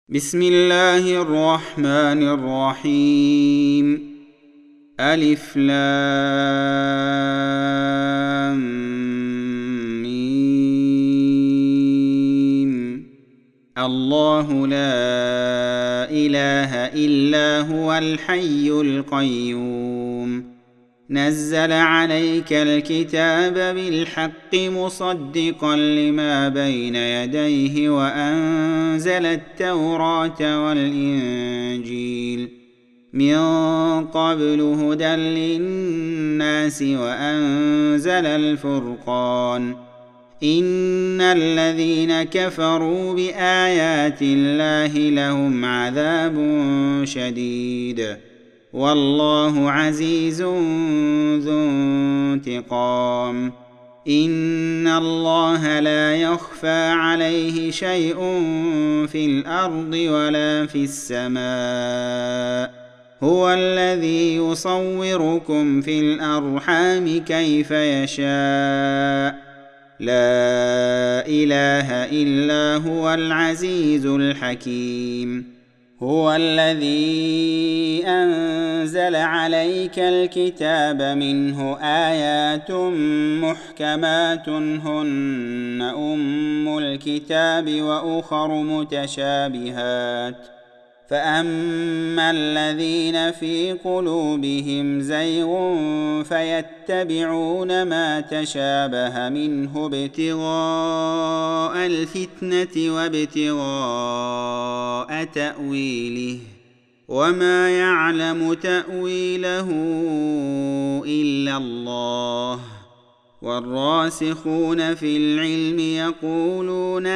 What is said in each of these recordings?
بسم الله الرحمن الرحيم. ألف لام ميم. الله لا إله إلا هو الحي القيوم نزل عليك الكتاب بالحق مصدقا لما بين يديه وأنزل التوراة والإنجيل من قبل هدى للناس وأنزل الفرقان إن الذين كفروا بآيات الله لهم عذاب شديد والله عزيز ذو انتقام. إن الله لا يخفى عليه شيء في الأرض ولا في السماء هو الذي يصوركم في الأرحام كيف يشاء لا إله إلا هو العزيز الحكيم. هو الذي أنزل عليك الكتاب منه آيات محكمات هن أم الكتاب وأخر متشابهات فأما الذين في قلوبهم زيغ فيتبعون ما تشابه منه ابتغاء الفتنة وابتغاء تأويله وما يعلم تأويله إلا الله والراسخون في العلم يقولون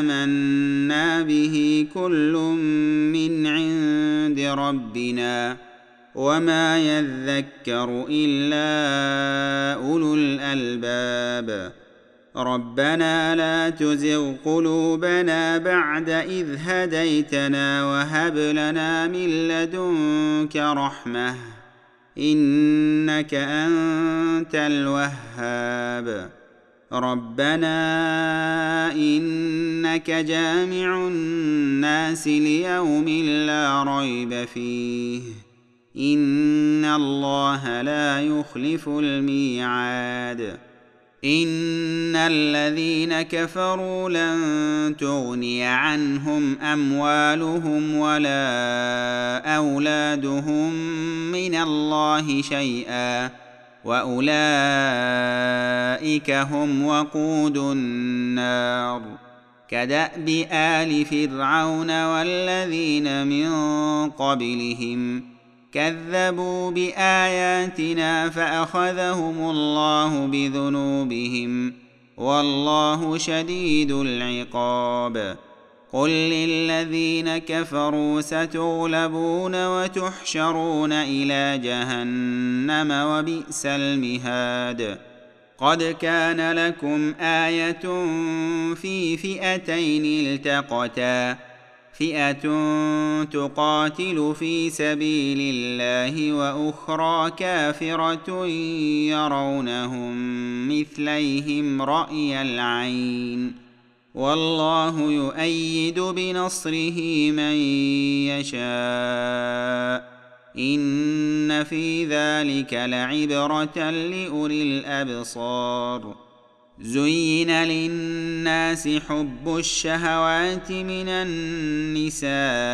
آمنا به كل من عند ربنا وما يذكر إلا أولو الألباب. ربنا لا تزغ قلوبنا بعد إذ هديتنا وهب لنا من لدنك رحمة إنك أنت الوهاب. ربنا إنك جامع الناس ليوم لا ريب فيه إن الله لا يخلف الميعاد. إن الذين كفروا لن تغني عنهم أموالهم ولا أولادهم من الله شيئا وأولئك هم وقود النار كدأب آل فرعون والذين من قبلهم كذبوا بآياتنا فأخذهم الله بذنوبهم والله شديد العقاب. قل للذين كفروا ستغلبون وتحشرون إلى جهنم وبئس المهاد. قد كان لكم آية في فئتين التقتا فئة تقاتل في سبيل الله وأخرى كافرة يرونهم مثليهم رأي العين والله يؤيد بنصره من يشاء إن في ذلك لعبرة لأولي الأبصار. زين للناس حب الشهوات من النساء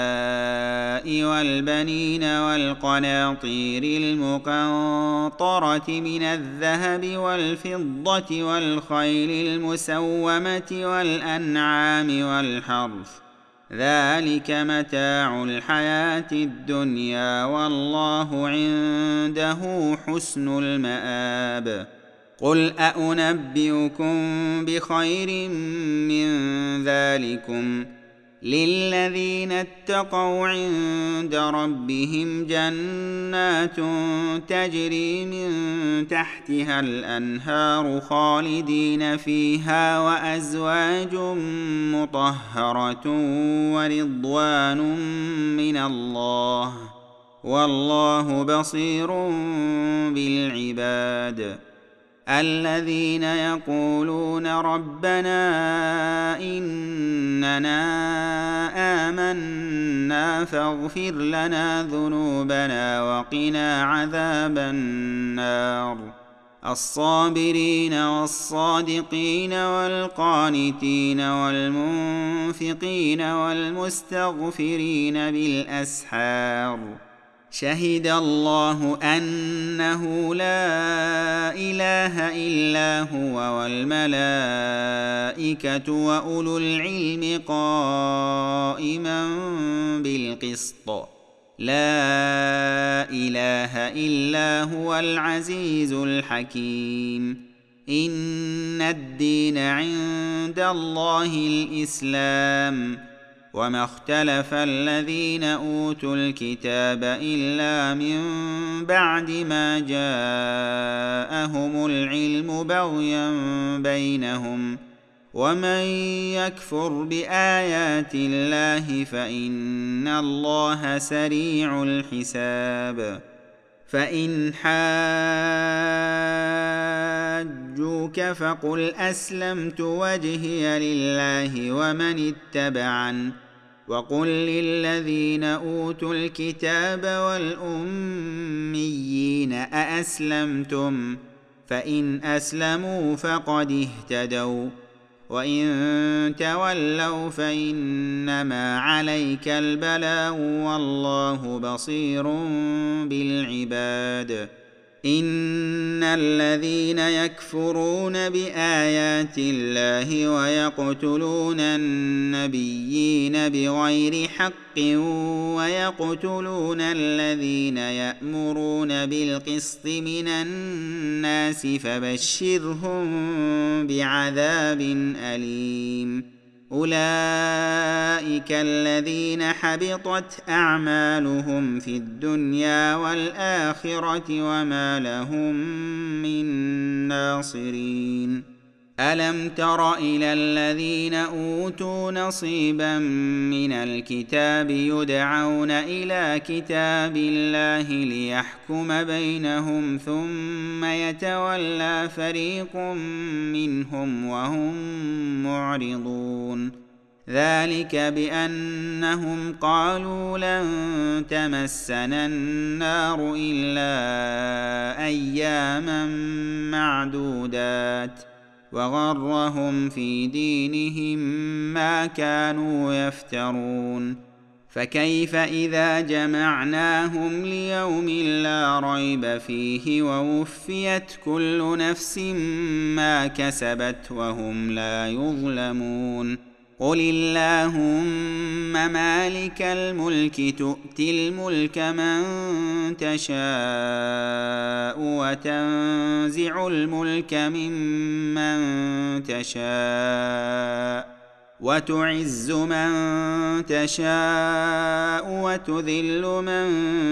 والبنين والقناطير المقنطرة من الذهب والفضة والخيل المسومة والأنعام والحرث ذلك متاع الحياة الدنيا والله عنده حسن المآب. قل أنبئكم بخير من ذلكم للذين اتقوا عند ربهم جنات تجري من تحتها الأنهار خالدين فيها وأزواج مطهرة ورضوان من الله والله بصير بالعباد. الذين يقولون ربنا إننا آمنا فاغفر لنا ذنوبنا وقنا عذاب النار الصابرين والصادقين والقانتين والمنفقين والمستغفرين بالأسحار شهد الله أنه لا إله إلا هو والملائكة وأولو العلم قائما بالقسط لا إله إلا هو العزيز الحكيم إن الدين عند الله الإسلام وما اختلف الذين أوتوا الكتاب إلا من بعد ما جاءهم العلم بغيا بينهم ومن يكفر بآيات الله فإن الله سريع الحساب فإن حاجوك فقل أسلمت وجهي لله ومن اتبعن وقل للذين أوتوا الكتاب والأميين أأسلمتم فإن أسلموا فقد اهتدوا وإن تولوا فإنما عليك البلاغ والله بصير بالعباد إن الذين يكفرون بآيات الله ويقتلون النبيين بغير حق ويقتلون الذين يأمرون بالقسط من الناس فبشرهم بعذاب أليم أولئك الذين حبطت أعمالهم في الدنيا والآخرة وما لهم من ناصرين ألم تر إلى الذين أوتوا نصيبا من الكتاب يدعون إلى كتاب الله ليحكم بينهم ثم يتولى فريق منهم وهم معرضون ذلك بأنهم قالوا لن تمسنا النار إلا أياما معدودات وغرهم في دينهم ما كانوا يفترون فكيف إذا جمعناهم ليوم لا ريب فيه ووفيت كل نفس ما كسبت وهم لا يظلمون قل اللهم مالك الملك تؤتي الملك من تشاء وتنزع الملك ممن تشاء وتعز من تشاء وتذل من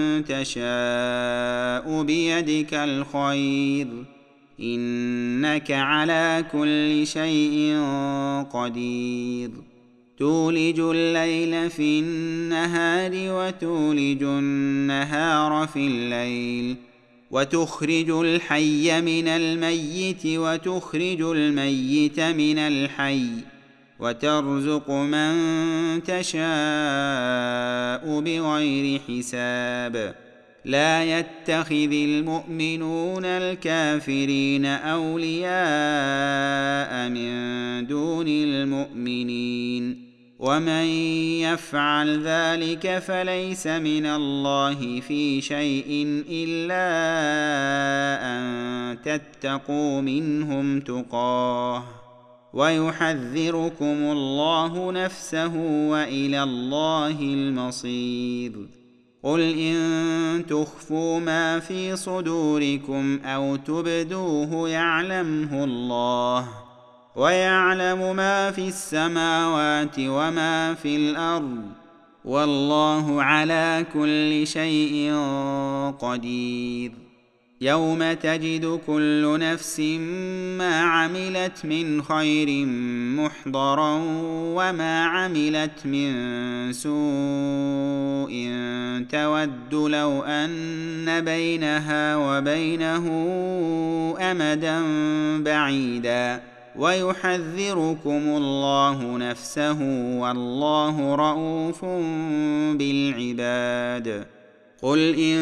تشاء بيدك الخير إنك على كل شيء قدير تولج الليل في النهار وتولج النهار في الليل وتخرج الحي من الميت وتخرج الميت من الحي وترزق من تشاء بغير حساب لا يتخذ المؤمنون الكافرين أولياء من دون المؤمنين ومن يفعل ذلك فليس من الله في شيء إلا أن تتقوا منهم تقاه ويحذركم الله نفسه وإلى الله المصير قل إن تخفوا ما في صدوركم أو تبدوه يعلمه الله ويعلم ما في السماوات وما في الأرض والله على كل شيء قدير يوم تجد كل نفس ما عملت من خير محضرا وما عملت من سوء تود لو أن بينها وبينه أمدا بعيدا ويحذركم الله نفسه والله رءوف بالعباد. قل إن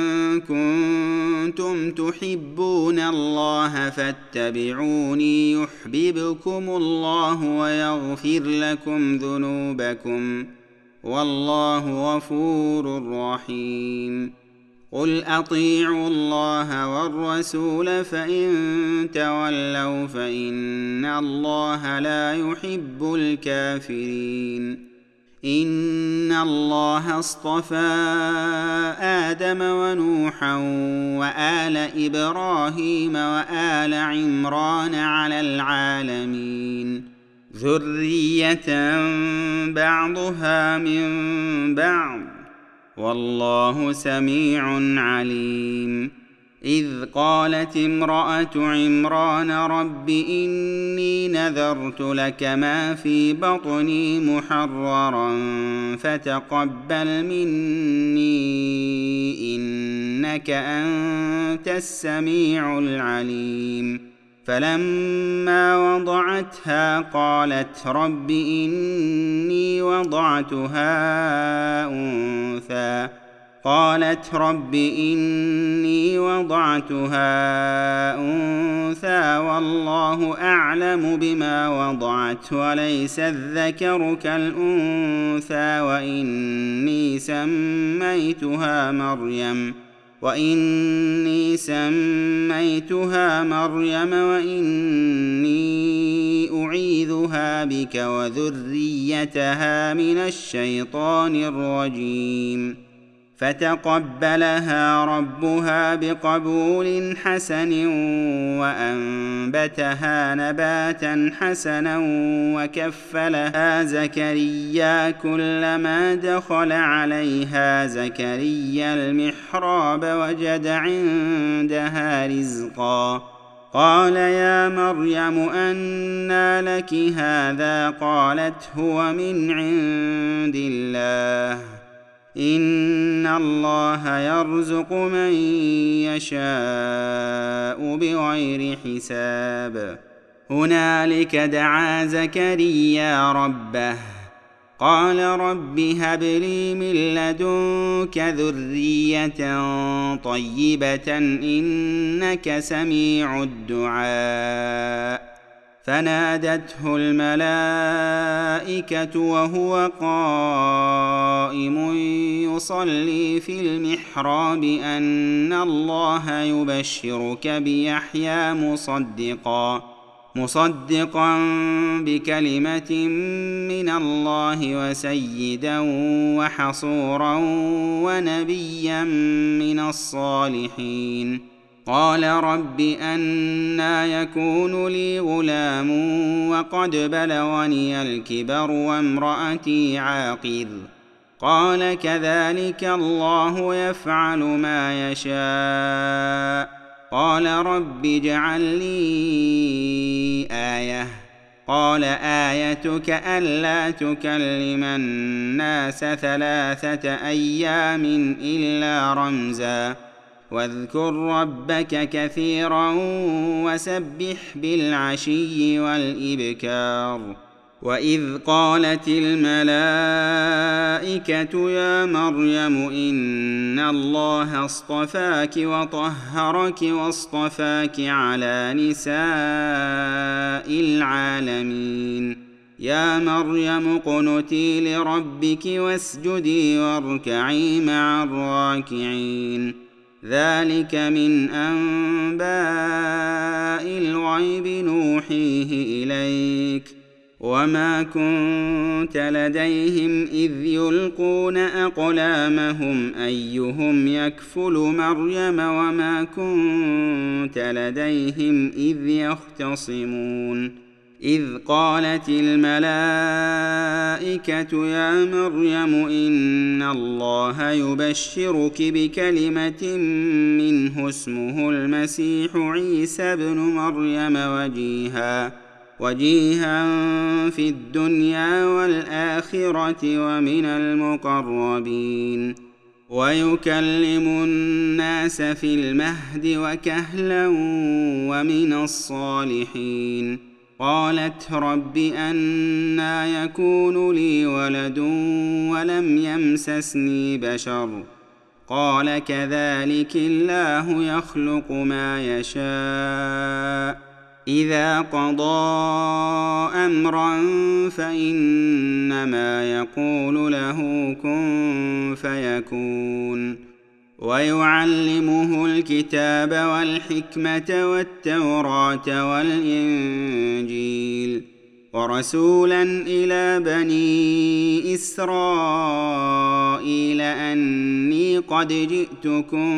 كنتم تحبون الله فاتبعوني يحببكم الله ويغفر لكم ذنوبكم والله غفور رحيم. قل أطيعوا الله والرسول فإن تولوا فإن الله لا يحب الكافرين. إن الله اصطفى آدم ونوحا وآل إبراهيم وآل عمران على العالمين ذرية بعضها من بعض والله سميع عليم. إذ قالت امرأة عمران رب إني نذرت لك ما في بطني محررا فتقبل مني إنك أنت السميع العليم. فلما وضعتها قالت رب إني وضعتها أنثى والله أعلم بما وضعت وليس الذكر كالأنثى وإني سميتها مريم وإني أعيذها بك وذريتها من الشيطان الرجيم. فتقبلها ربها بقبول حسن وأنبتها نباتا حسنا وكفلها زكريا كلما دخل عليها زكريا المحراب وجد عندها رزقا قال يا مريم أنى لك هذا قالت هو من عند الله إن الله يرزق من يشاء بغير حساب. هنالك دعا زكريا ربه قال رب هب لي من لدنك ذرية طيبة إنك سميع الدعاء. فنادته الملائكة وهو قائم يصلي في المحراب أن الله يبشرك بيحيى مصدقا بكلمة من الله وسيدا وحصورا ونبيا من الصالحين. قال رب أنى يكون لي غلام وقد بلغني الكبر وامرأتي عاقر قال كذلك الله يفعل ما يشاء. قال رب اجعل لي آية قال آيتك ألا تكلم الناس 3 أيام إلا رمزا واذكر ربك كثيرا وسبح بالعشي والإبكار. وإذ قالت الملائكة يا مريم إن الله اصطفاك وطهرك واصطفاك على نساء العالمين. يا مريم اقنتي لربك واسجدي واركعي مع الراكعين. ذلك من أنباء الغيب نوحيه إليك وما كنت لديهم إذ يلقون أقلامهم أيهم يكفل مريم وما كنت لديهم إذ يختصمون. إذ قالت الملائكة يا مريم إن الله يبشرك بكلمة منه اسمه المسيح عيسى ابن مريم وجيها في الدنيا والآخرة ومن المقربين ويكلم الناس في المهد وكهلا ومن الصالحين. قالت رب أنى يكون لي ولد ولم يمسسني بشر قال كذلك الله يخلق ما يشاء إذا قضى أمرا فإنما يقول له كن فيكون ويعلمه الكتاب والحكمة والتوراة والإنجيل ورسولا إلى بني إسرائيل أني قد جئتكم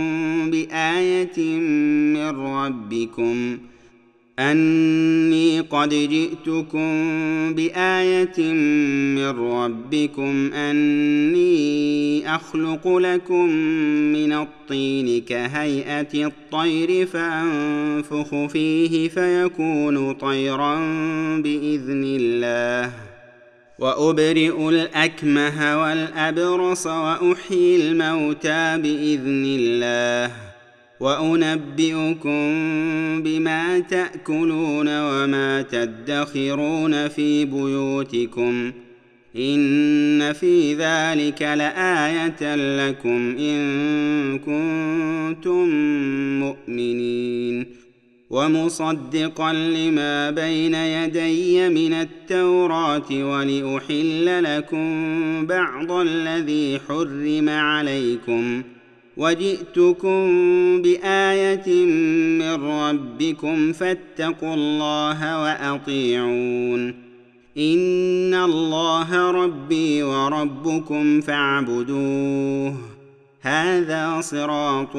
بآية من ربكم أني أخلق لكم من الطين كهيئة الطير فأنفخ فيه فيكون طيرا بإذن الله وأبرئ الأكمه والأبرص وأحيي الموتى بإذن الله وأنبئكم بما تأكلون وما تدخرون في بيوتكم إن في ذلك لآية لكم إن كنتم مؤمنين ومصدقا لما بين يدي من التوراة ولأحل لكم بعض الذي حرم عليكم وجئتكم بآية من ربكم فاتقوا الله وأطيعون إن الله ربي وربكم فاعبدوه هذا صراط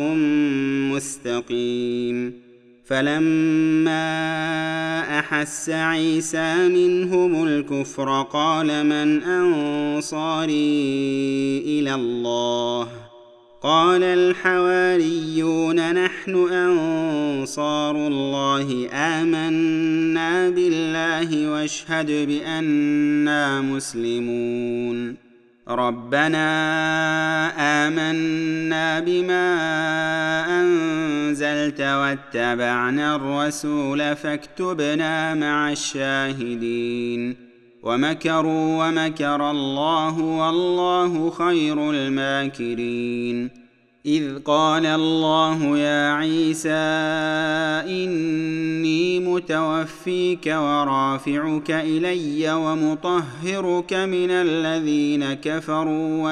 مستقيم فلما أحس عيسى منهم الكفر قال من أنصاري إلى الله قال الحواريون نحن أنصار الله آمنا بالله واشهد بأننا مسلمون ربنا آمنا بما أنزلت واتبعنا الرسول فاكتبنا مع الشاهدين ومكروا ومكر الله والله خير الماكرين إذ قال الله يا عيسى إني متوفيك ورافعك إلي ومطهرك من الذين كفروا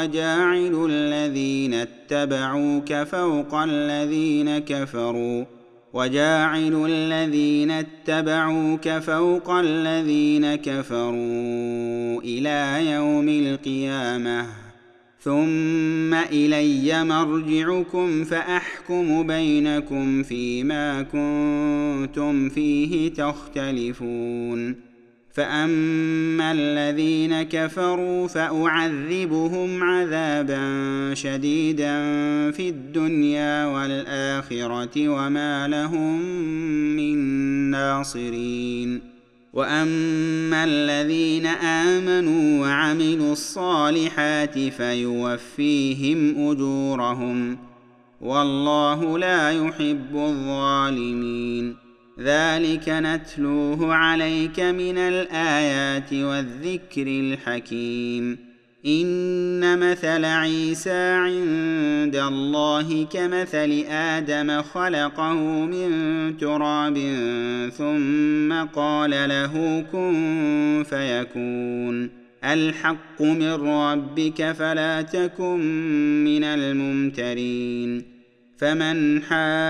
وجاعل الذين اتبعوك فوق الذين كفروا إلى يوم القيامة ثم إلي مرجعكم فأحكم بينكم فيما كنتم فيه تختلفون فأما الذين كفروا فأعذبهم عذابا شديدا في الدنيا والآخرة وما لهم من ناصرين وأما الذين آمنوا وعملوا الصالحات فيوفيهم أجورهم والله لا يحب الظالمين ذلك نتلوه عليك من الآيات والذكر الحكيم إن مثل عيسى عند الله كمثل آدم خلقه من تراب ثم قال له كن فيكون الحق من ربك فلا تكن من الممترين فمن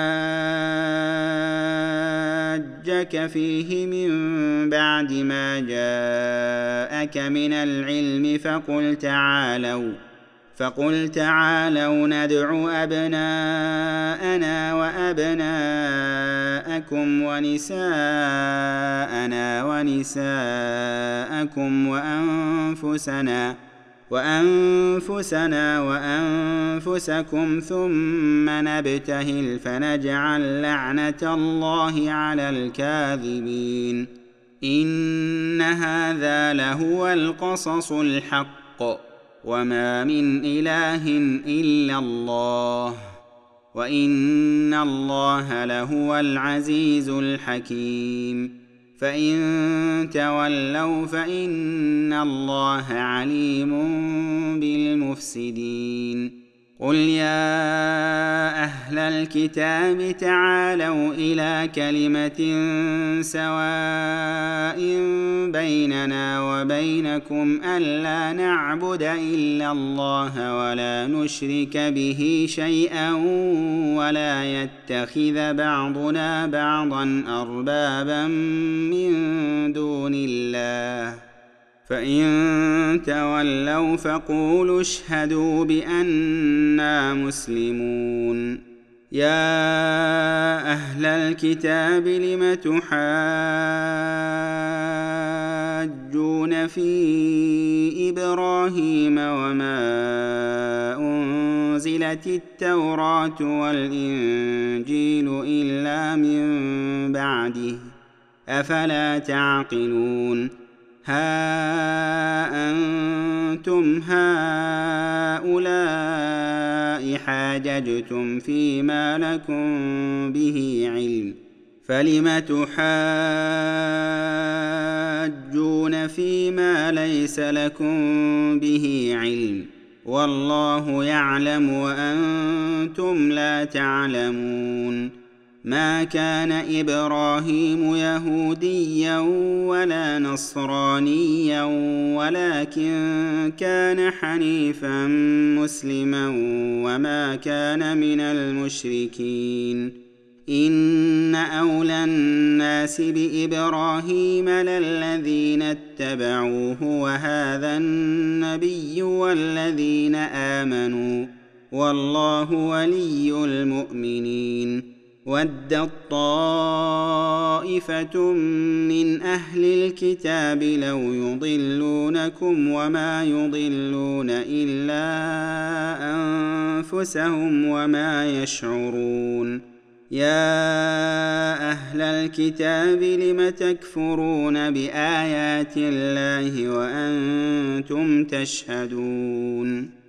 حاجك فيه من بعد ما جاءك من العلم فقل تعالوا ندع أبناءنا وأبناءكم ونساءنا ونساءكم وأنفسنا وأنفسكم ثم نبتهل فنجعل لعنة الله على الكاذبين إن هذا لهو القصص الحق وما من إله إلا الله وإن الله لهو العزيز الحكيم فإن تولوا فإن الله عليم بالمفسدين قل يا أهل الكتاب تعالوا إلى كلمة سواء بيننا وبينكم ألا نعبد إلا الله ولا نشرك به شيئا ولا يتخذ بعضنا بعضا أربابا من دون الله فإن تولوا فقولوا اشهدوا بأننا مسلمون يا أهل الكتاب لم تحاجون في إبراهيم وما أنزلت التوراة والإنجيل إلا من بعده أفلا تعقلون ها أنتم هؤلاء حاججتم فيما لكم به علم فلم تحاجون فيما ليس لكم به علم والله يعلم وأنتم لا تعلمون ما كان إبراهيم يهوديا ولا نصرانيا ولكن كان حنيفا مسلما وما كان من المشركين إن أولى الناس بإبراهيم للذين اتبعوه وهذا النبي والذين آمنوا والله ولي المؤمنين ودت طائفة من أهل الكتاب لو يضلونكم وما يضلون إلا أنفسهم وما يشعرون يا أهل الكتاب لم تكفرون بآيات الله وأنتم تشهدون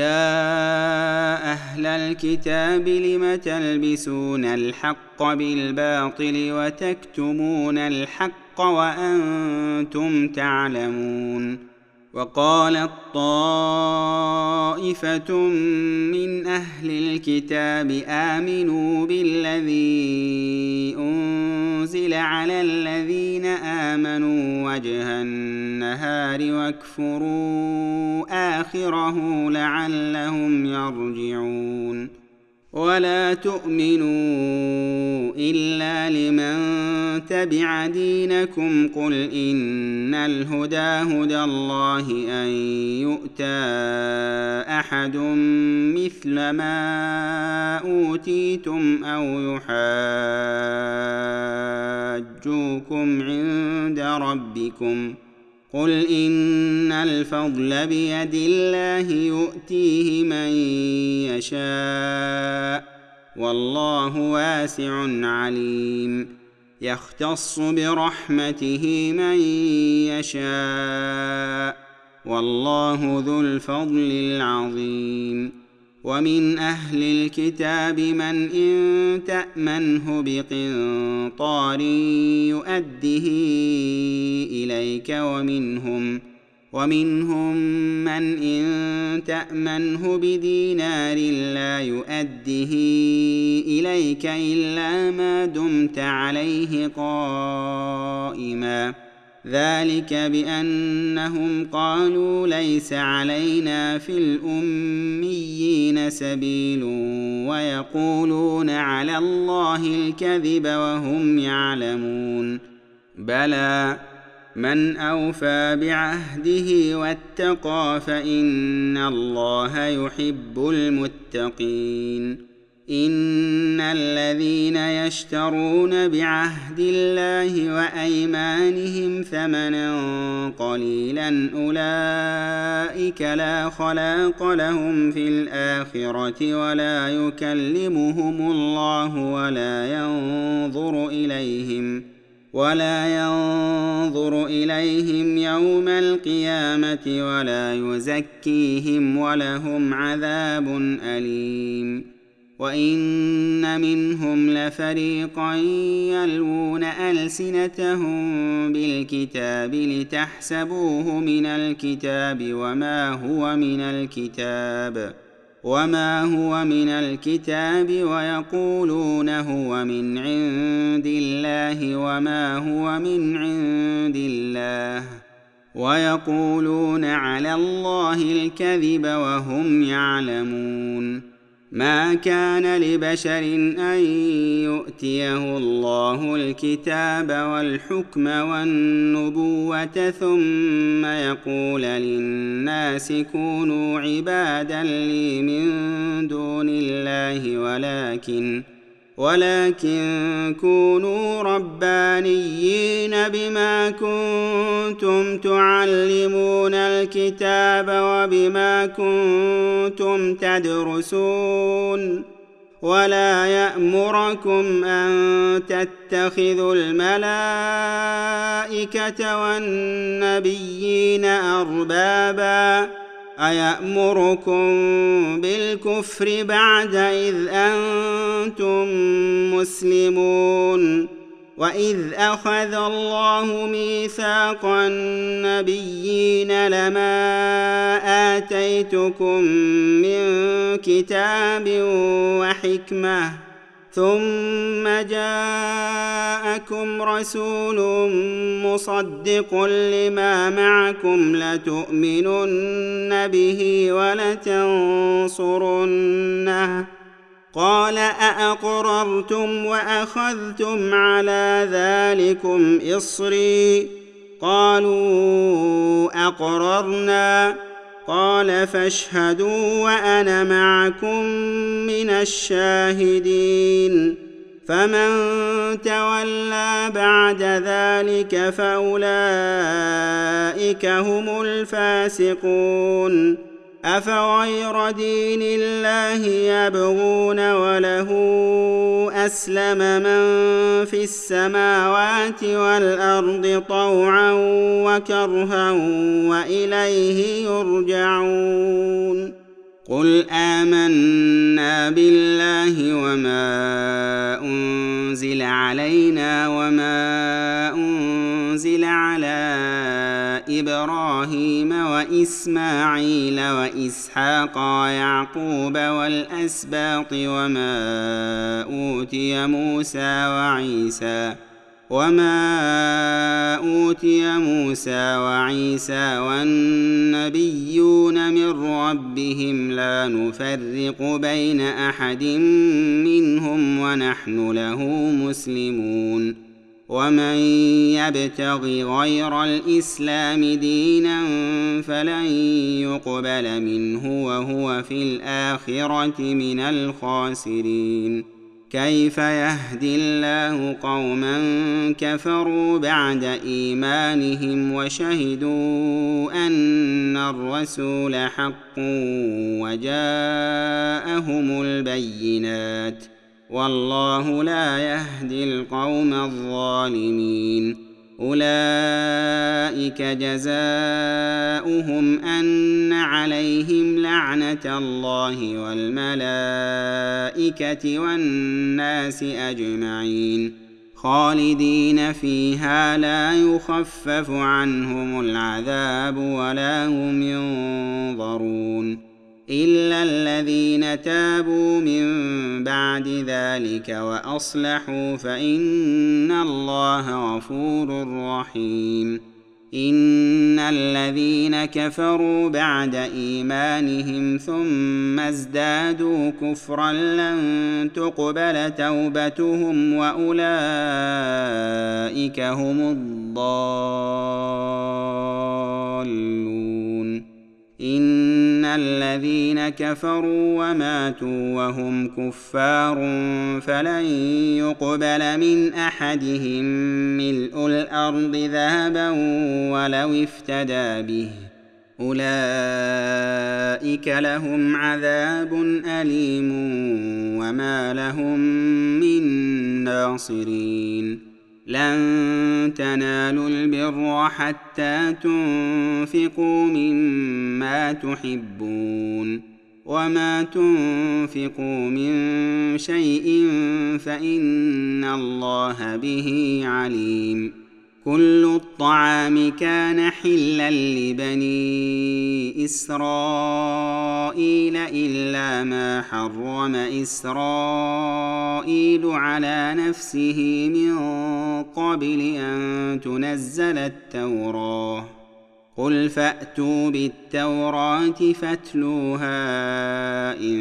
يا أهل الكتاب لم تلبسون الحق بالباطل وتكتمون الحق وأنتم تعلمون وقالت طائفة من أهل الكتاب آمنوا بالذي أنزل على الذين آمنوا وجه النهار واكفروا آخره لعلهم يرجعون ولا تؤمنوا إلا لمن تبع دينكم قل إن الهدى هدى الله أن يؤتى أحد مثل ما أوتيتم أو يحاجوكم عند ربكم قل إن الفضل بيد الله يؤتيه من يشاء والله واسع عليم يختص برحمته من يشاء والله ذو الفضل العظيم ومن أهل الكتاب من إن تأمنه بقنطار يؤده إليك ومنهم من إن تأمنه بدينار لا يؤده إليك إلا ما دمت عليه قائما ذلك بأنهم قالوا ليس علينا في الأميين سبيل ويقولون على الله الكذب وهم يعلمون بلى من أوفى بعهده واتقى فإن الله يحب المتقين إن الذين يشترون بعهد الله وأيمانهم ثمنا قليلا أولئك لا خلاق لهم في الآخرة ولا يكلمهم الله ولا ينظر إليهم يوم القيامة ولا يزكيهم ولهم عذاب أليم وإن منهم لفريقا يلوون ألسنتهم بالكتاب لتحسبوه من الكتاب وما هو من الكتاب ويقولون هو من عند الله وما هو من عند الله ويقولون على الله الكذب وهم يعلمون. ما كان لبشر أن يؤتيه الله الكتاب والحكم والنبوة ثم يقول للناس كونوا عبادا لي من دون الله ولكن كونوا ربانيين بما كنتم تعلمون الكتاب وبما كنتم تدرسون. ولا يأمركم أن تتخذوا الملائكة والنبيين أربابا أيأمركم بالكفر بعد إذ أنتم مسلمون. وإذ أخذ الله ميثاق النبيين لما آتيتكم من كتاب وحكمة ثم جاءكم رسول مصدق لما معكم لتؤمنن به ولتنصرنه قال أأقررتم وأخذتم على ذلكم إصري قالوا أقررنا قال فاشهدوا وأنا معكم من الشاهدين. فمن تولى بعد ذلك فأولئك هم الفاسقون. أفغير دين الله يبغون وله أسلم من في السماوات والأرض طوعا وكرها وإليه يرجعون. قل آمنا بالله وما أنزل علينا وما أنزل على إبراهيم وإسماعيل وإسحاق ويعقوب والأسباط وما أوتي موسى وعيسى والنبيون من ربهم لا نفرق بين أحد منهم ونحن له مسلمون. ومن يبتغ غير الإسلام دينا فلن يقبل منه وهو في الآخرة من الخاسرين. كيف يهدي الله قوما كفروا بعد إيمانهم وشهدوا أن الرسول حق وجاءهم البينات والله لا يهدي القوم الظالمين. أولئك جزاؤهم أن عليهم لعنة الله والملائكة والناس أجمعين خالدين فيها لا يخفف عنهم العذاب ولا هم ينظرون إلا الذين تابوا من بعد ذلك وأصلحوا فإن الله غفور رحيم. إن الذين كفروا بعد إيمانهم ثم ازدادوا كفرا لن تقبل توبتهم وأولئك هم الضالون. إن الذين كفروا وماتوا وهم كفار فلن يقبل من أحدهم ملء الأرض ذهبا ولو افتدى به أولئك لهم عذاب أليم وما لهم من ناصرين. لن تنالوا البر حتى تنفقوا مما تحبون وما تنفقوا من شيء فإن الله به عليم. كل الطعام كان حلا لبني إسرائيل إلا ما حرم إسرائيل على نفسه من قبل أن تنزل التوراة. قل فأتوا بالتوراة فاتلوها إن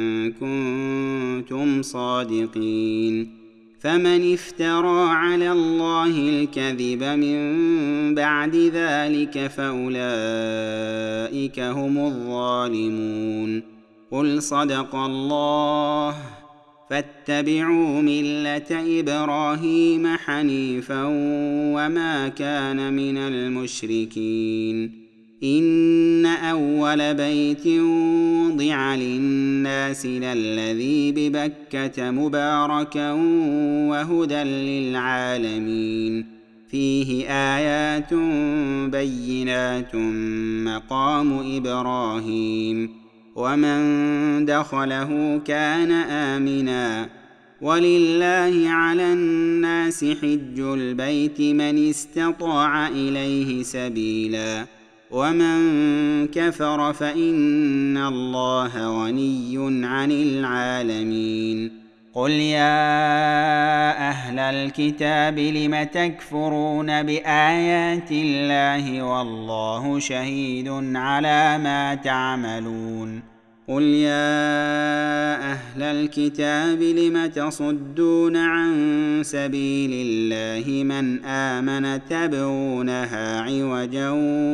كنتم صادقين. فمن افترى على الله الكذب من بعد ذلك فأولئك هم الظالمون. قل صدق الله، فاتبعوا ملة إبراهيم حنيفا وما كان من المشركين. إن أول بيت وضع للناس للذي ببكة مباركا وهدى للعالمين، فيه آيات بينات مقام إبراهيم، ومن دخله كان آمنا. ولله على الناس حج البيت من استطاع إليه سبيلا، ومن كفر فإن الله غني عن العالمين. قل يا أهل الكتاب لم تكفرون بآيات الله والله شهيد على ما تعملون. قل يا أهل الكتاب لم تصدون عن سبيل الله من آمن تبغونها عوجا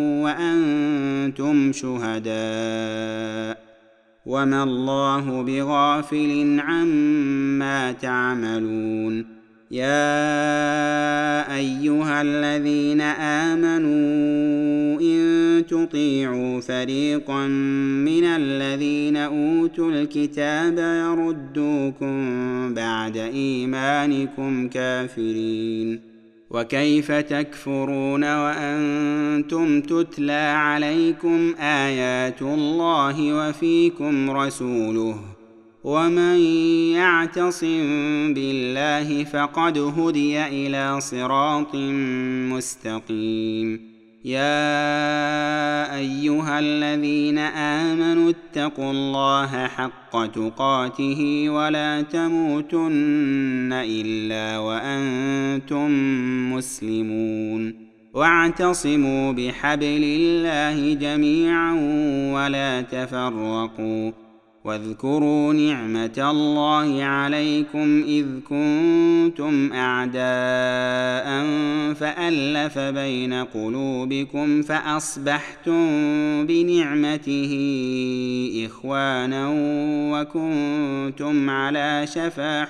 وأنتم شهداء وما الله بغافل عما تعملون. يا أيها الذين آمنوا إن تطيعوا فريقا من الذين أوتوا الكتاب يردوكم بعد إيمانكم كافرين. وكيف تكفرون وأنتم تتلى عليكم آيات الله وفيكم رسوله؟ ومن يعتصم بالله فقد هدي إلى صراط مستقيم. يا أيها الذين آمنوا اتقوا الله حق تقاته ولا تموتن إلا وأنتم مسلمون. واعتصموا بحبل الله جميعا ولا تفرقوا. واذكروا نعمة الله عليكم إذ كنتم أعداء فألف بين قلوبكم فأصبحتم بنعمته إخوانا وكنتم على شفا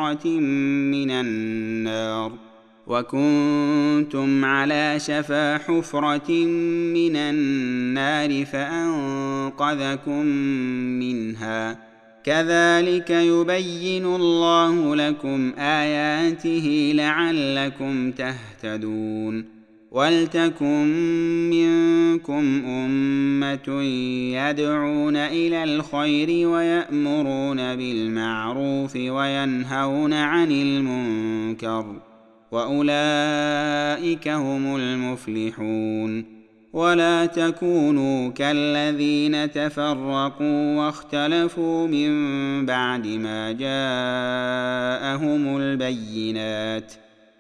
حفرة من النار فأنقذكم منها. كذلك يبين الله لكم آياته لعلكم تهتدون. ولتكن منكم أمة يدعون إلى الخير ويأمرون بالمعروف وينهون عن المنكر، وأولئك هم المفلحون. ولا تكونوا كالذين تفرقوا واختلفوا من بعد ما جاءهم البينات،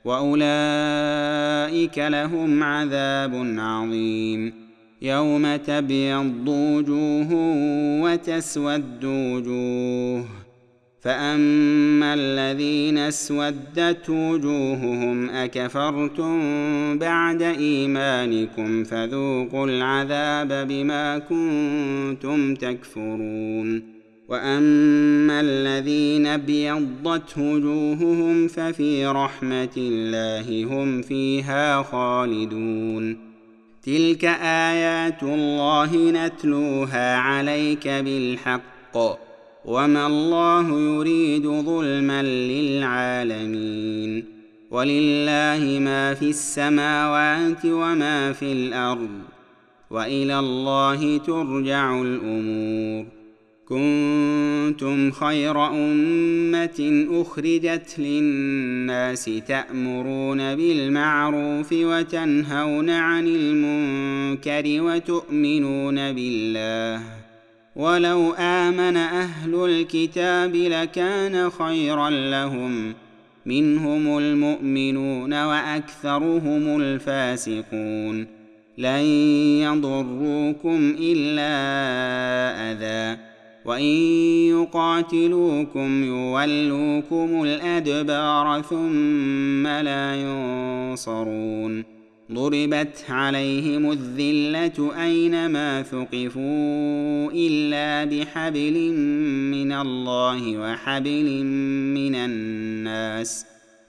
وأولئك لهم عذاب عظيم. يوم تبيض وجوه وتسود وجوه، فأما الذين اسودت وجوههم أكفرتم بعد إيمانكم فذوقوا العذاب بما كنتم تكفرون. وأما الذين ابيضت وجوههم ففي رحمة الله هم فيها خالدون. تلك آيات الله نتلوها عليك بالحق، وما الله يريد ظلما للعالمين. ولله ما في السماوات وما في الأرض، وإلى الله ترجع الأمور. كنتم خير أمة أخرجت للناس تأمرون بالمعروف وتنهون عن المنكر وتؤمنون بالله ولو آمن أهل الكتاب لكان خيرا لهم منهم المؤمنون وأكثرهم الفاسقون لن يضروكم إلا أذى وإن يقاتلوكم يولوكم الأدبار ثم لا ينصرون ضربت عليهم الذلة أينما ثقفوا إلا بحبل من الله وحبل من الناس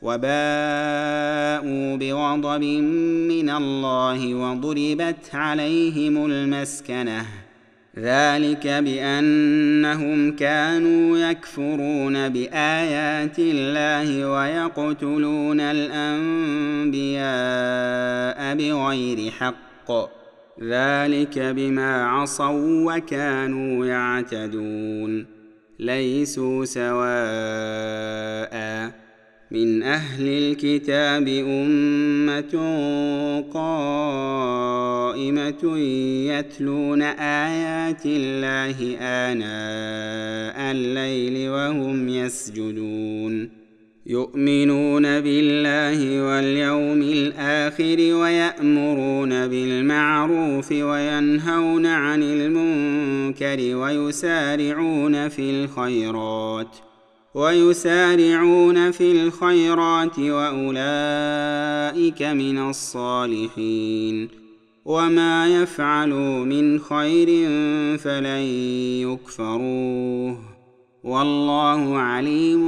وباءوا بغضب من الله وضربت عليهم المسكنة ذلك بأنهم كانوا يكفرون بآيات الله ويقتلون الأنبياء بغير حق ذلك بما عصوا وكانوا يعتدون ليسوا سواء من أهل الكتاب أمة قائمة يتلون آيات الله آناء الليل وهم يسجدون يؤمنون بالله واليوم الآخر ويأمرون بالمعروف وينهون عن المنكر ويسارعون في الخيرات وأولئك من الصالحين وما يفعلوا من خير فلن يكفروه والله عليم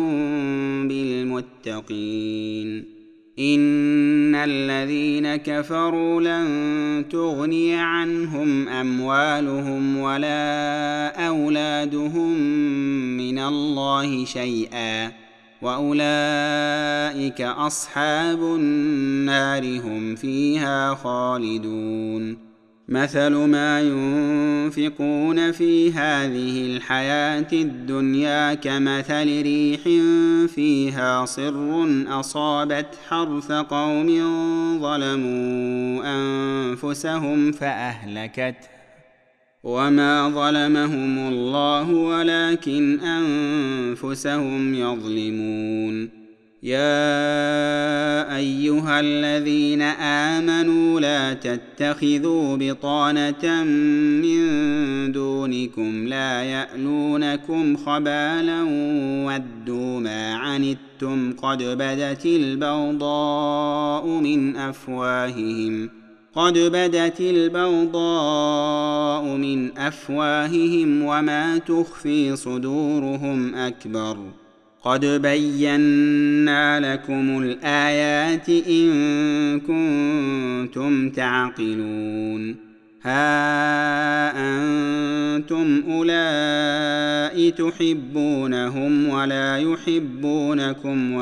بالمتقين إن الذين كفروا لن تغني عنهم أموالهم ولا أولادهم من الله شيئا وأولئك أصحاب النار هم فيها خالدون مثل ما ينفقون في هذه الحياة الدنيا كمثل ريح فيها صر أصابت حرث قوم ظلموا أنفسهم فأهلكته وما ظلمهم الله ولكن أنفسهم يظلمون يا أيها الذين آمنوا لا تتخذوا بطانة من دونكم لا يألونكم خبالا ودوا ما عنتم قد بدت البغضاء من أفواههم وما تخفي صدورهم أكبر قد بينا لكم الآيات إن كنتم تعقلون ها أنتم أولئك تحبونهم ولا يحبونكم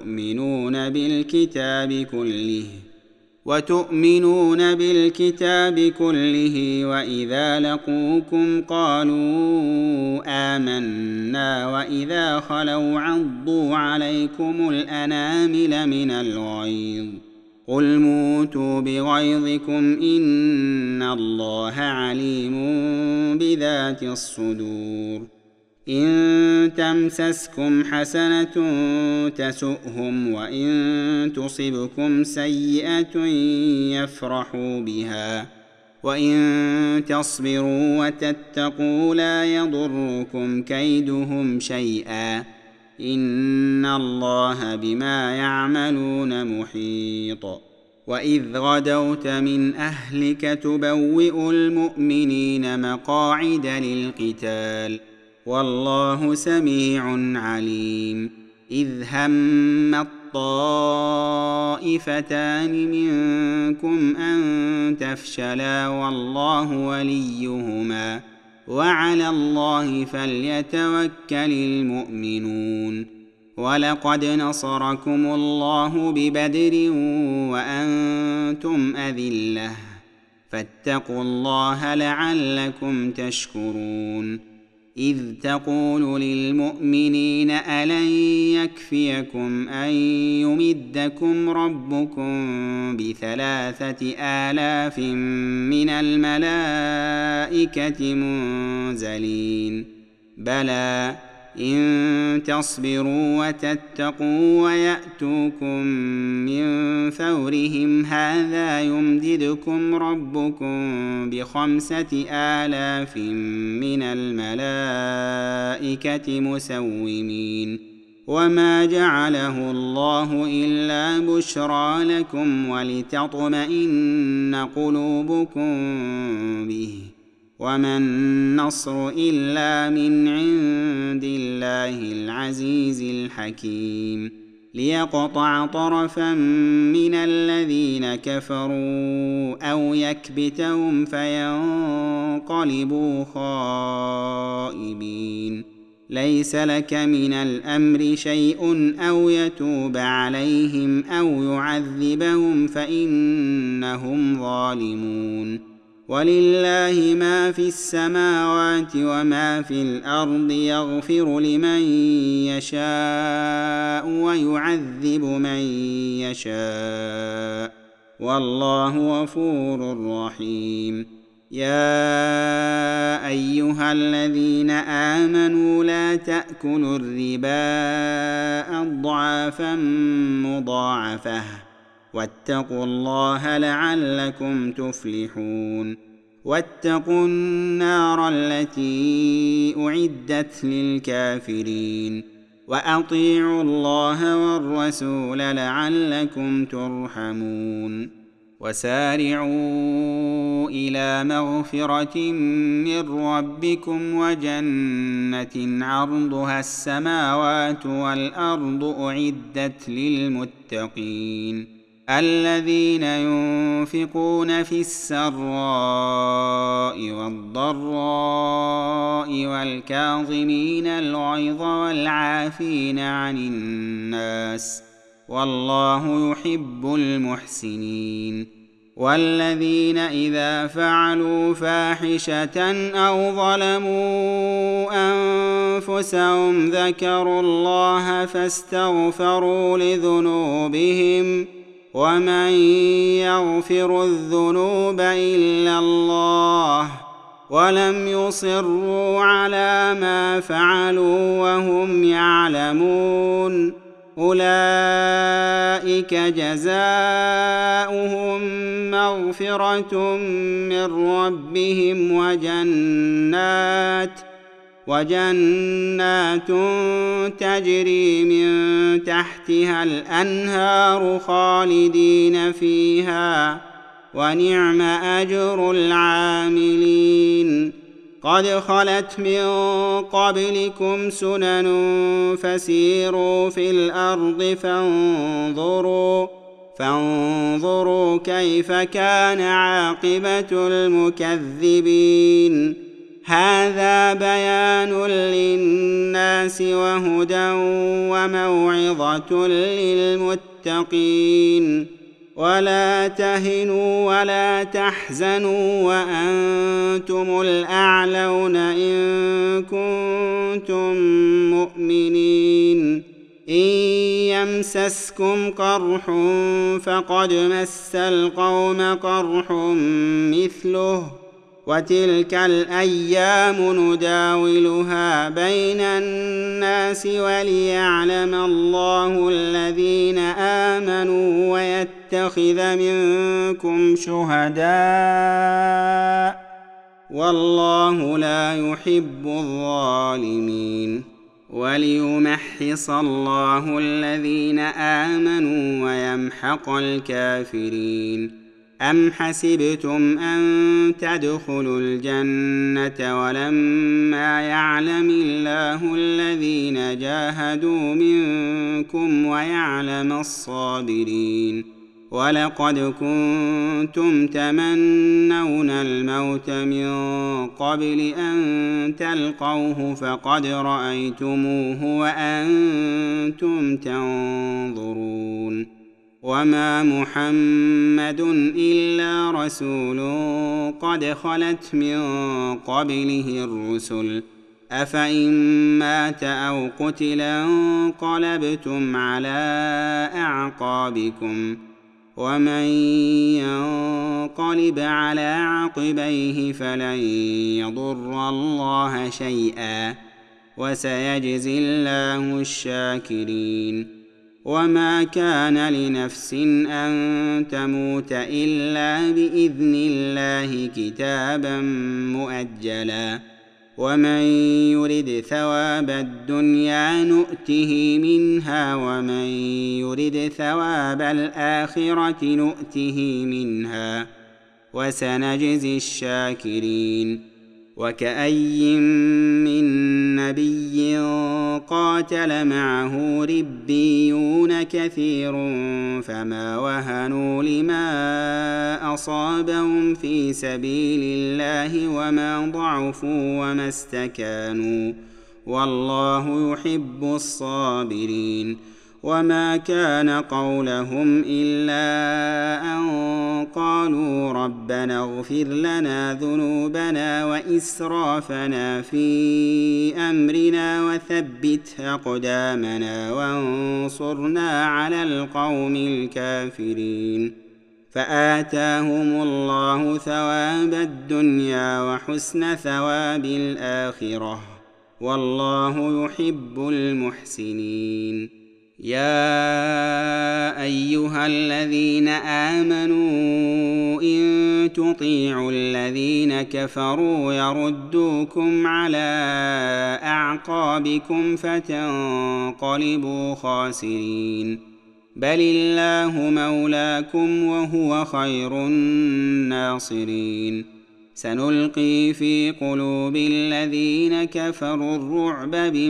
وتؤمنون بالكتاب كله وإذا لقوكم قالوا آمنا وإذا خلوا عضوا عليكم الأنامل من الغيظ قل موتوا بغيظكم إن الله عليم بذات الصدور إن تمسسكم حسنة تسؤهم وإن تصبكم سيئة يفرحوا بها وإن تصبروا وتتقوا لا يضركم كيدهم شيئا إن الله بما يعملون محيط وإذ غدوت من أهلك تبوئ المؤمنين مقاعد للقتال والله سميع عليم إذ هم الطائفتان منكم أن تفشلا والله وليهما وعلى الله فليتوكل المؤمنون ولقد نصركم الله ببدر وأنتم أذلة فاتقوا الله لعلكم تشكرون إذ تقول للمؤمنين ألن يكفيكم أن يمدكم ربكم ب3,000 من الملائكة منزلين بلى إن تصبروا وتتقوا ويأتوكم من فورهم هذا يمددكم ربكم ب5,000 من الملائكة مسومين وما جعله الله إلا بشرى لكم ولتطمئن قلوبكم به وما النصر إلا من عند الله العزيز الحكيم ليقطع طرفا من الذين كفروا أو يكبتهم فينقلبوا خائبين ليس لك من الأمر شيء أو يتوب عليهم أو يعذبهم فإنهم ظالمون ولله ما في السماوات وما في الأرض يغفر لمن يشاء ويعذب من يشاء والله غفور رحيم يا أيها الذين آمنوا لا تأكلوا الربا أضعافا مضاعفة واتقوا الله لعلكم تفلحون واتقوا النار التي أعدت للكافرين وأطيعوا الله والرسول لعلكم ترحمون وسارعوا إلى مغفرة من ربكم وجنة عرضها السماوات والأرض أعدت للمتقين الذين ينفقون في السراء والضراء والكاظمين الغيظ والعافين عن الناس والله يحب المحسنين والذين إذا فعلوا فاحشة أو ظلموا أنفسهم ذكروا الله فاستغفروا لذنوبهم ومن يغفر الذنوب إلا الله ولم يصروا على ما فعلوا وهم يعلمون أولئك جزاؤهم مغفرة من ربهم وجنات تجري من تحتها الأنهار خالدين فيها ونعم أجر العاملين قد خلت من قبلكم سنن فسيروا في الأرض فانظروا كيف كان عاقبة المكذبين هذا بيان للناس وهدى وموعظة للمتقين ولا تهنوا ولا تحزنوا وأنتم الأعلون إن كنتم مؤمنين إن يمسسكم قرح فقد مس القوم قرح مثله وتلك الأيام نداولها بين الناس وليعلم الله الذين آمنوا ويتخذ منكم شهداء والله لا يحب الظالمين وليمحص الله الذين آمنوا ويمحق الكافرين أم حسبتم أن تدخلوا الجنة ولما يعلم الله الذين جاهدوا منكم ويعلم الصابرين ولقد كنتم تمنون الموت من قبل أن تلقوه فقد رأيتموه وأنتم تنظرون وما محمد إلا رسول قد خلت من قبله الرسل أفإن مات أو قتل انقلبتم على أعقابكم ومن ينقلب على عقبيه فلن يضر الله شيئا وسيجزي الله الشاكرين. وما كان لنفس أن تموت إلا بإذن الله كتابا مؤجلا ومن يرد ثواب الدنيا نؤته منها ومن يرد ثواب الآخرة نؤته منها وسنجزي الشاكرين. وكأي من نبي قاتل معه ربيون كثير فما وهنوا لما أصابهم في سبيل الله وما ضعفوا وما استكانوا والله يحب الصابرين. وما كان قولهم إلا أن قالوا ربنا اغفر لنا ذنوبنا وإسرافنا في أمرنا وثبت أقدامنا وانصرنا على القوم الكافرين. فآتاهم الله ثواب الدنيا وحسن ثواب الآخرة والله يحب المحسنين. يا أيها الذين آمنوا إن تطيعوا الذين كفروا يردوكم على أعقابكم فتنقلبوا خاسرين. بل الله مولاكم وهو خير الناصرين. سنلقي في قلوب الذين كفروا الرعب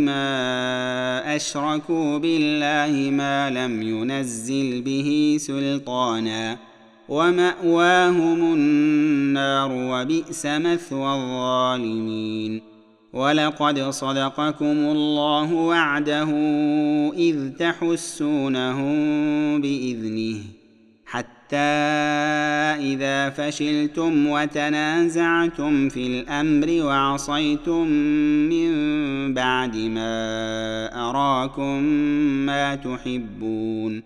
بما أشركوا بالله ما لم ينزل به سلطانا ومأواهم النار وبئس مثوى الظالمين. ولقد صدقكم الله وعده إذ تحسونهم بإذنه حتى إذا فشلتم وتنازعتم في الأمر وعصيتم من بعد ما أراكم ما تحبون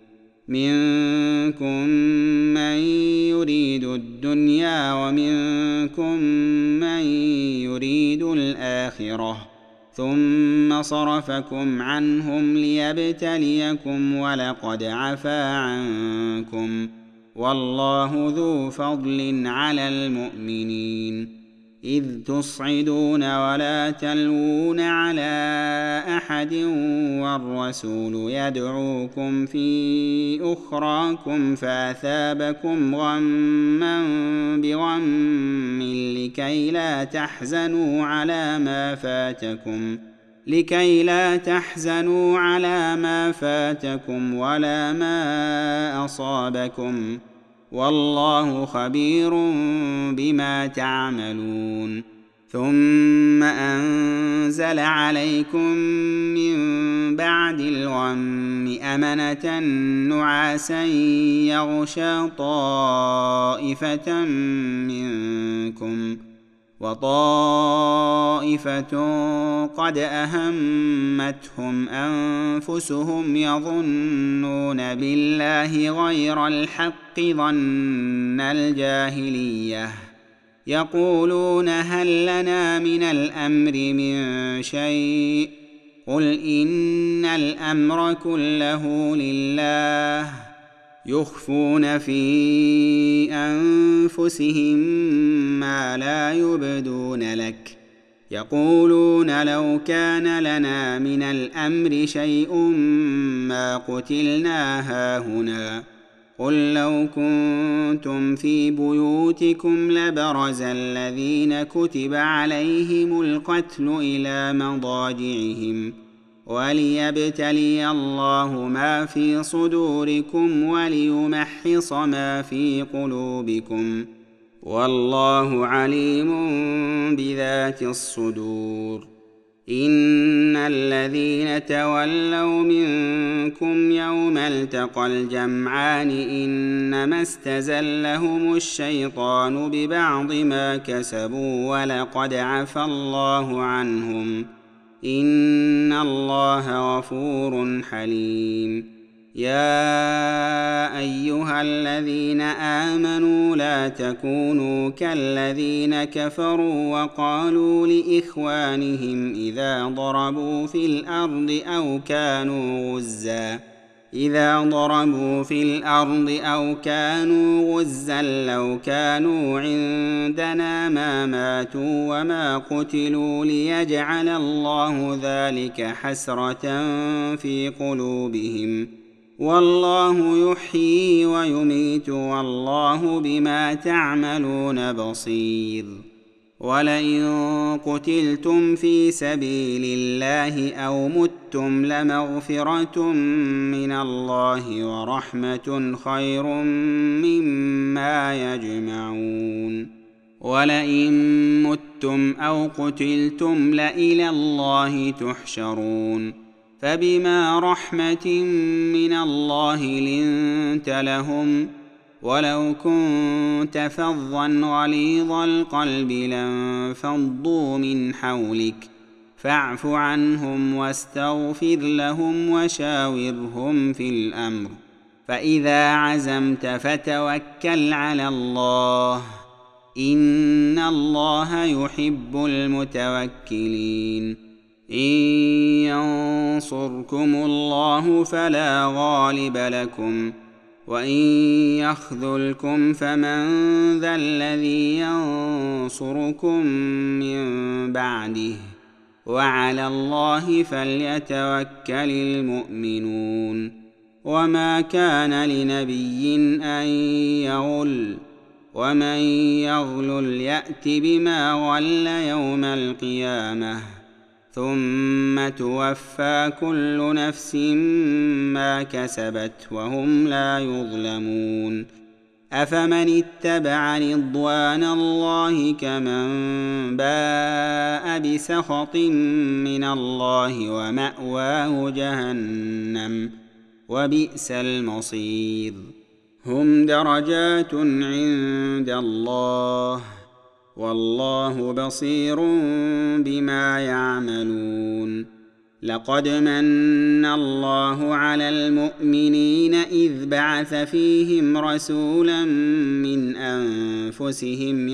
منكم من يريد الدنيا ومنكم من يريد الآخرة ثم صرفكم عنهم ليبتليكم ولقد عفا عنكم والله ذو فضل على المؤمنين. إذ تصعدون ولا تلوون على أحد والرسول يدعوكم في أخراكم فأثابكم غما بغم لكي لا تحزنوا على ما فاتكم ولا ما أصابكم والله خبير بما تعملون. ثم أنزل عليكم من بعد الغم أمنة نعاسا يغشى طائفة منكم وطائفة قد أهمتهم أنفسهم يظنون بالله غير الحق ظن الجاهلية يقولون هل لنا من الأمر من شيء قل إن الأمر كله لله يخفون في أنفسهم ما لا يبدون لك يقولون لو كان لنا من الأمر شيء ما قتلنا هاهنا قل لو كنتم في بيوتكم لبرز الذين كتب عليهم القتل إلى مضاجعهم وليبتلي الله ما في صدوركم وليمحص ما في قلوبكم والله عليم بذات الصدور. إن الذين تولوا منكم يوم التقى الجمعان إنما استزلهم الشيطان ببعض ما كسبوا ولقد عفى الله عنهم إن الله غفور حليم. يا أيها الذين آمنوا لا تكونوا كالذين كفروا وقالوا لإخوانهم إذا ضربوا في الأرض أو كانوا غزا لو كانوا عندنا ما ماتوا وما قتلوا ليجعل الله ذلك حسرة في قلوبهم، والله يحيي ويميت والله بما تعملون بصير. ولئن قتلتم في سبيل الله أو متم لمغفرة من الله ورحمة خير مما يجمعون. ولئن متم أو قتلتم لإلى الله تحشرون. فبما رحمة من الله لنت لهم، ولو كنت فظا غليظ القلب لانفضوا من حولك، فاعف عنهم واستغفر لهم وشاورهم في الأمر، فإذا عزمت فتوكل على الله، إن الله يحب المتوكلين. إن ينصركم الله فلا غالب لكم، وإن يخذلكم فمن ذا الذي ينصركم من بعده، وعلى الله فليتوكل المؤمنون. وما كان لنبي أن يغل، ومن يغلل يأت بما غل يوم القيامة، ثم توفى كل نفس ما كسبت وهم لا يظلمون. أفمن اتبع رضوان الله كمن باء بسخط من الله ومأواه جهنم وبئس المصير. هم درجات عند الله، والله بصير بما يعملون. لقد من الله على المؤمنين إذ بعث فيهم رسولا من أنفسهم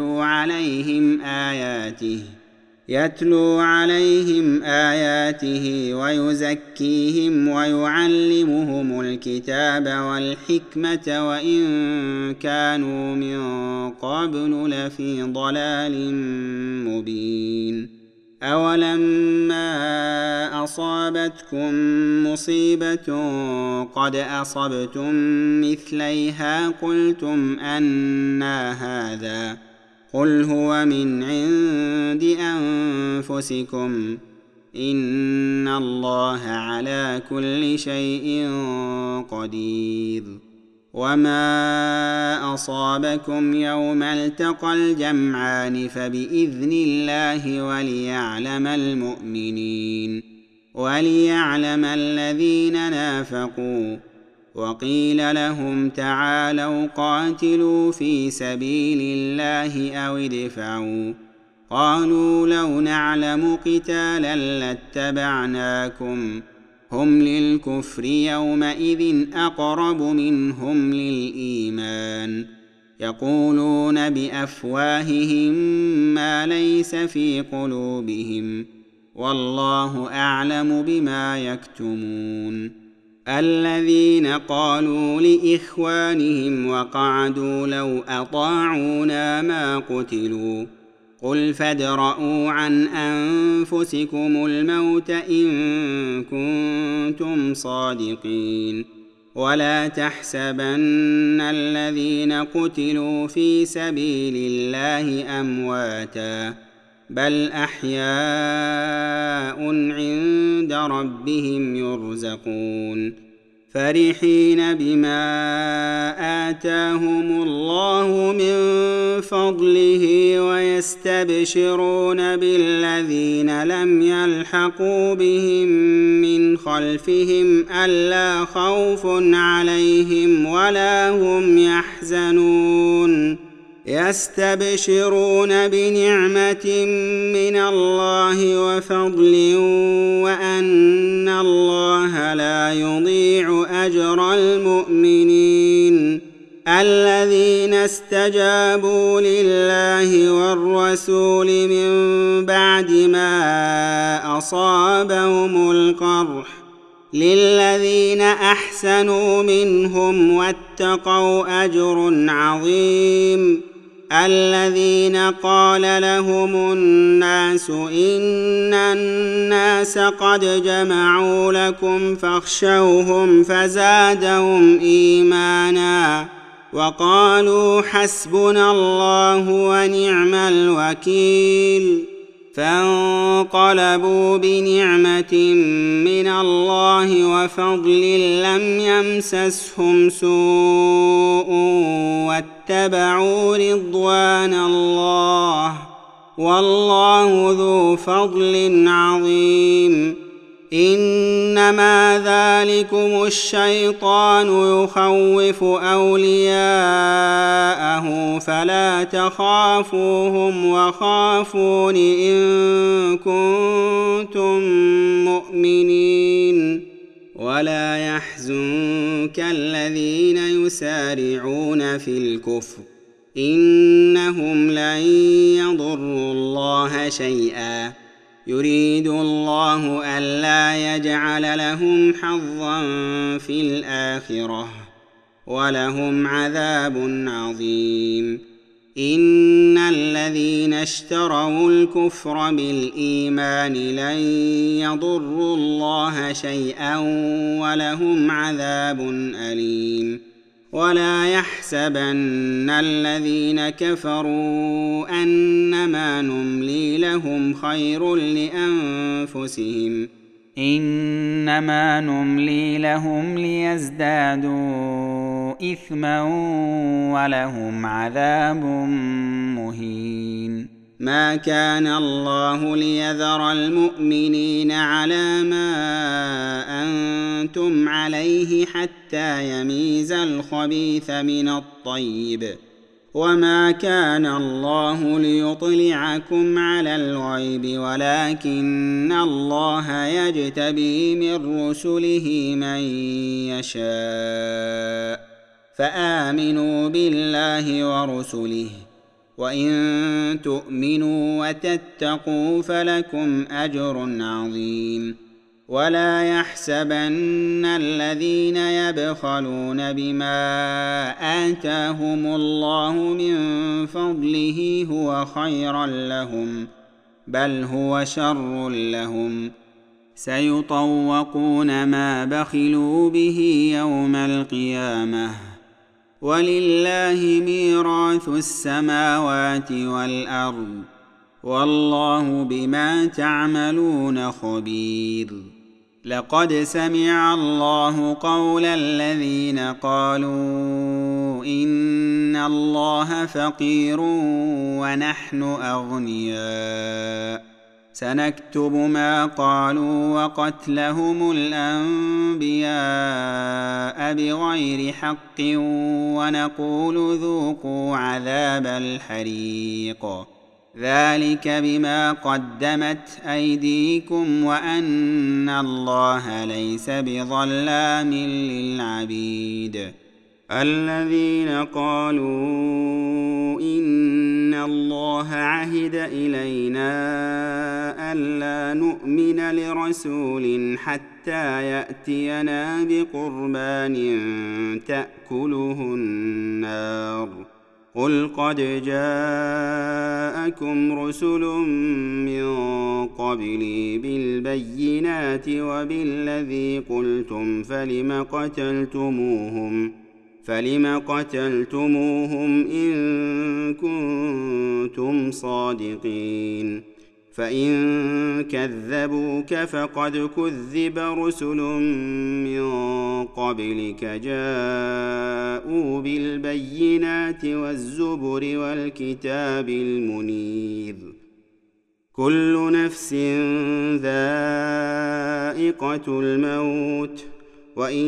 يتلو عليهم آياته ويزكيهم ويعلمهم الكتاب والحكمة وإن كانوا من قبل لفي ضلال مبين. أولما أصابتكم مصيبة قد أصبتم مثليها قلتم أنى هذا، قل هو من عند أنفسكم، إن الله على كل شيء قدير. وما أصابكم يوم التقى الجمعان فبإذن الله وليعلم الذين نافقوا. وقيل لهم تعالوا قاتلوا في سبيل الله أو ادفعوا، قالوا لو نعلم قتالا لاتبعناكم، هم للكفر يومئذ أقرب منهم للإيمان، يقولون بأفواههم ما ليس في قلوبهم، والله أعلم بما يكتمون. الذين قالوا لإخوانهم وقعدوا لو أطاعونا ما قتلوا، قل فادرءوا عن أنفسكم الموت إن كنتم صادقين، ولا تحسبن الذين قتلوا في سبيل الله أمواتا، بل أحياء عند ربهم يرزقون، فرحين بما آتاهم الله من فضله ويستبشرون بالذين لم يلحقوا بهم من خلفهم ألا خوف عليهم ولا هم يحزنون يستبشرون بنعمة من الله وفضل وأن الله لا يضيع أجر المؤمنين الذين استجابوا لله والرسول من بعد ما أصابهم القرح للذين أحسنوا منهم واتقوا أجر عظيم الذين قال لهم الناس إن الناس قد جمعوا لكم فاخشوهم فزادهم إيمانا وقالوا حسبنا الله ونعم الوكيل فانقلبوا بنعمة من الله وفضل لم يمسسهم سوء واتبعوا رضوان الله والله ذو فضل عظيم إنما ذلكم الشيطان يخوف أولياءه فلا تخافوهم وخافون إن كنتم مؤمنين ولا يحزنك الذين يسارعون في الكفر إنهم لن يضروا الله شيئا يريد الله ألا يجعل لهم حظا في الآخرة ولهم عذاب عظيم إن الذين اشتروا الكفر بالإيمان لن يضروا الله شيئا ولهم عذاب أليم ولا يحسبن الذين كفروا أنما نملي لهم خير لأنفسهم إنما نملي لهم ليزدادوا إثما ولهم عذاب مهين ما كان الله ليذر المؤمنين على ما أنتم عليه حتى يميز الخبيث من الطيب وما كان الله ليطلعكم على الغيب ولكن الله يجتبي من رسله من يشاء فآمنوا بالله ورسله وإن تؤمنوا وتتقوا فلكم أجر عظيم ولا يحسبن الذين يبخلون بما آتاهم الله من فضله هو خيرا لهم بل هو شر لهم سيطوقون ما بخلوا به يوم القيامة ولله ميراث السماوات والأرض والله بما تعملون خبير لقد سمع الله قول الذين قالوا إن الله فقير ونحن أغنياء سنكتب ما قالوا وقتلهم الأنبياء بغير حق ونقول ذوقوا عذاب الحريق ذلك بما قدمت أيديكم وأن الله ليس بظلام للعبيد الذين قالوا إن الله عهد إلينا ألا نؤمن لرسول حتى يأتينا بقربان تأكله النار قل قد جاءكم رسل من قبلي بالبينات وبالذي قلتم فلم قتلتموهم إن كنتم صادقين فإن كذبوك فقد كذب رسل من قبلك جاءوا بالبينات والزبر والكتاب المنير كل نفس ذائقة الموت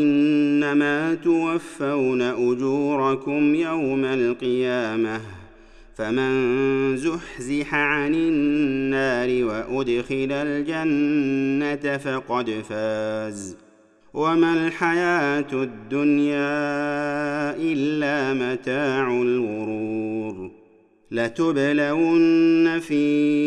وإنما توفون أجوركم يوم القيامة فمن زحزح عن النار وأدخل الجنة فقد فاز وما الحياة الدنيا إلا متاع الغرور لتبلون في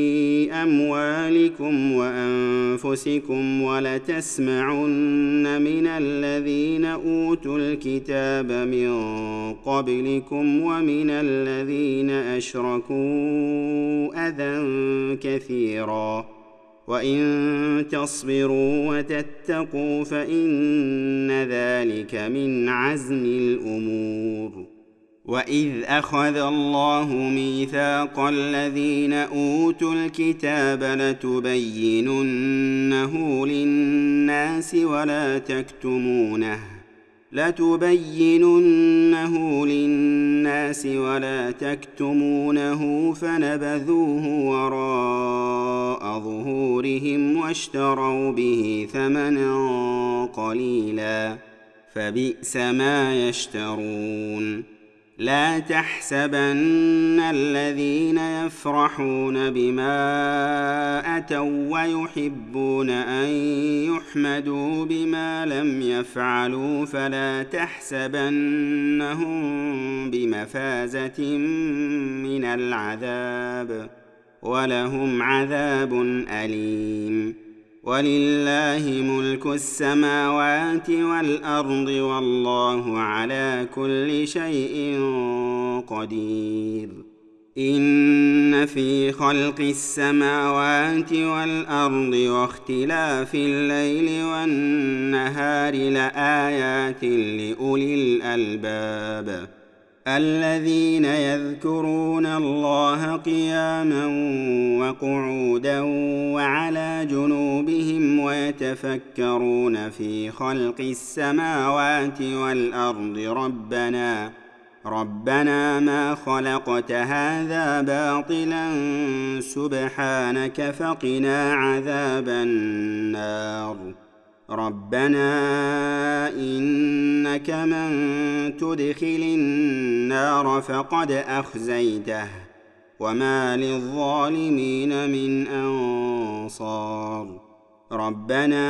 أموالكم وأنفسكم ولتسمعن من الذين أوتوا الكتاب من قبلكم ومن الذين أشركوا أذى كثيرا وإن تصبروا وتتقوا فإن ذلك من عزم الأمور وإذ أخذ الله ميثاق الذين أوتوا الكتاب لتبيننه للناس ولا تكتمونه فنبذوه وراء ظهورهم واشتروا به ثمنا قليلا فبئس ما يشترون لا تحسبن الذين يفرحون بما أتوا ويحبون أن يحمدوا بما لم يفعلوا فلا تحسبنهم بمفازة من العذاب ولهم عذاب أليم ولله ملك السماوات والأرض والله على كل شيء قدير إن في خلق السماوات والأرض واختلاف الليل والنهار لآيات لأولي الألباب الذين يذكرون الله قياما وقعودا وعلى جنوبهم ويتفكرون في خلق السماوات والأرض ربنا ما خلقت هذا باطلا سبحانك فقنا عذاب النار ربنا إنك من تدخل النار فقد أخزيته وما للظالمين من أنصار ربنا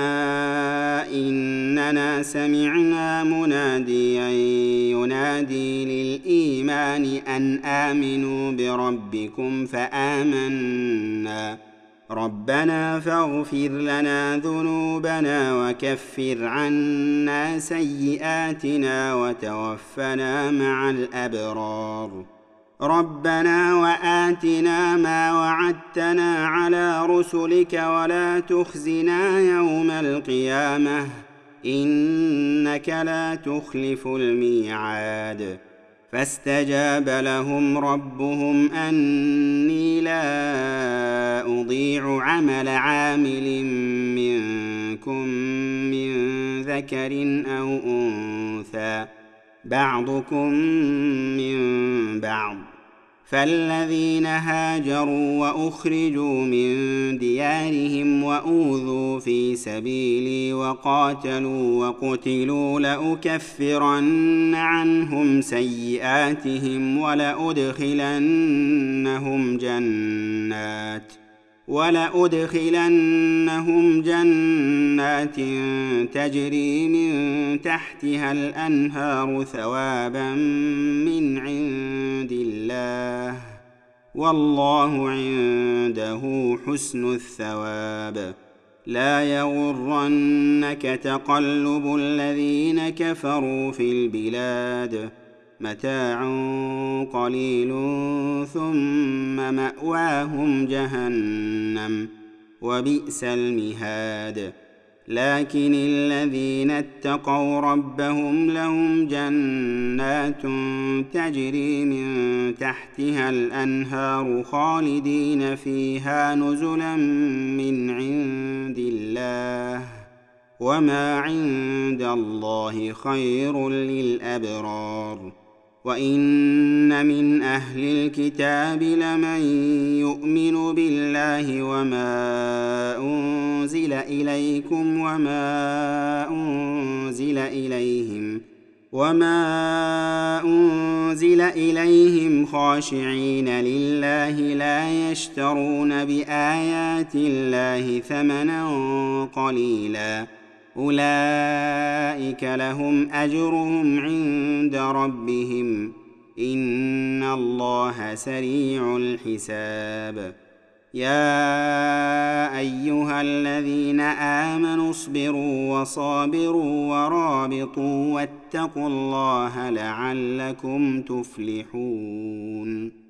إننا سمعنا مناديا ينادي للإيمان أن آمنوا بربكم فآمنا ربنا فاغفر لنا ذنوبنا وكفر عنا سيئاتنا وتوفنا مع الأبرار ربنا وآتنا ما وعدتنا على رسلك ولا تخزنا يوم القيامة إنك لا تخلف الميعاد فاستجاب لهم ربهم أني لا أضيع عمل عامل منكم من ذكر أو أنثى بعضكم من بعض فالذين هاجروا وأخرجوا من ديارهم وأوذوا في سبيلي وقاتلوا وقتلوا لأكفرن عنهم سيئاتهم ولأدخلنهم جنات تجري من تحتها الأنهار ثوابا من عند الله والله عنده حسن الثواب لا يغرنك تقلب الذين كفروا في البلاد متاع قليل ثم مأواهم جهنم وبئس المهاد لكن الذين اتقوا ربهم لهم جنات تجري من تحتها الأنهار خالدين فيها نزلا من عند الله وما عند الله خير للأبرار وإن من أهل الكتاب لمن يؤمن بالله وما أنزل إليكم وما أنزل إليهم وما أنزل إليهم خاشعين لله لا يشترون بآيات الله ثمنا قليلا أولئك لهم أجرهم عند ربهم إن الله سريع الحساب يا أيها الذين آمنوا اصبروا وصابروا ورابطوا واتقوا الله لعلكم تفلحون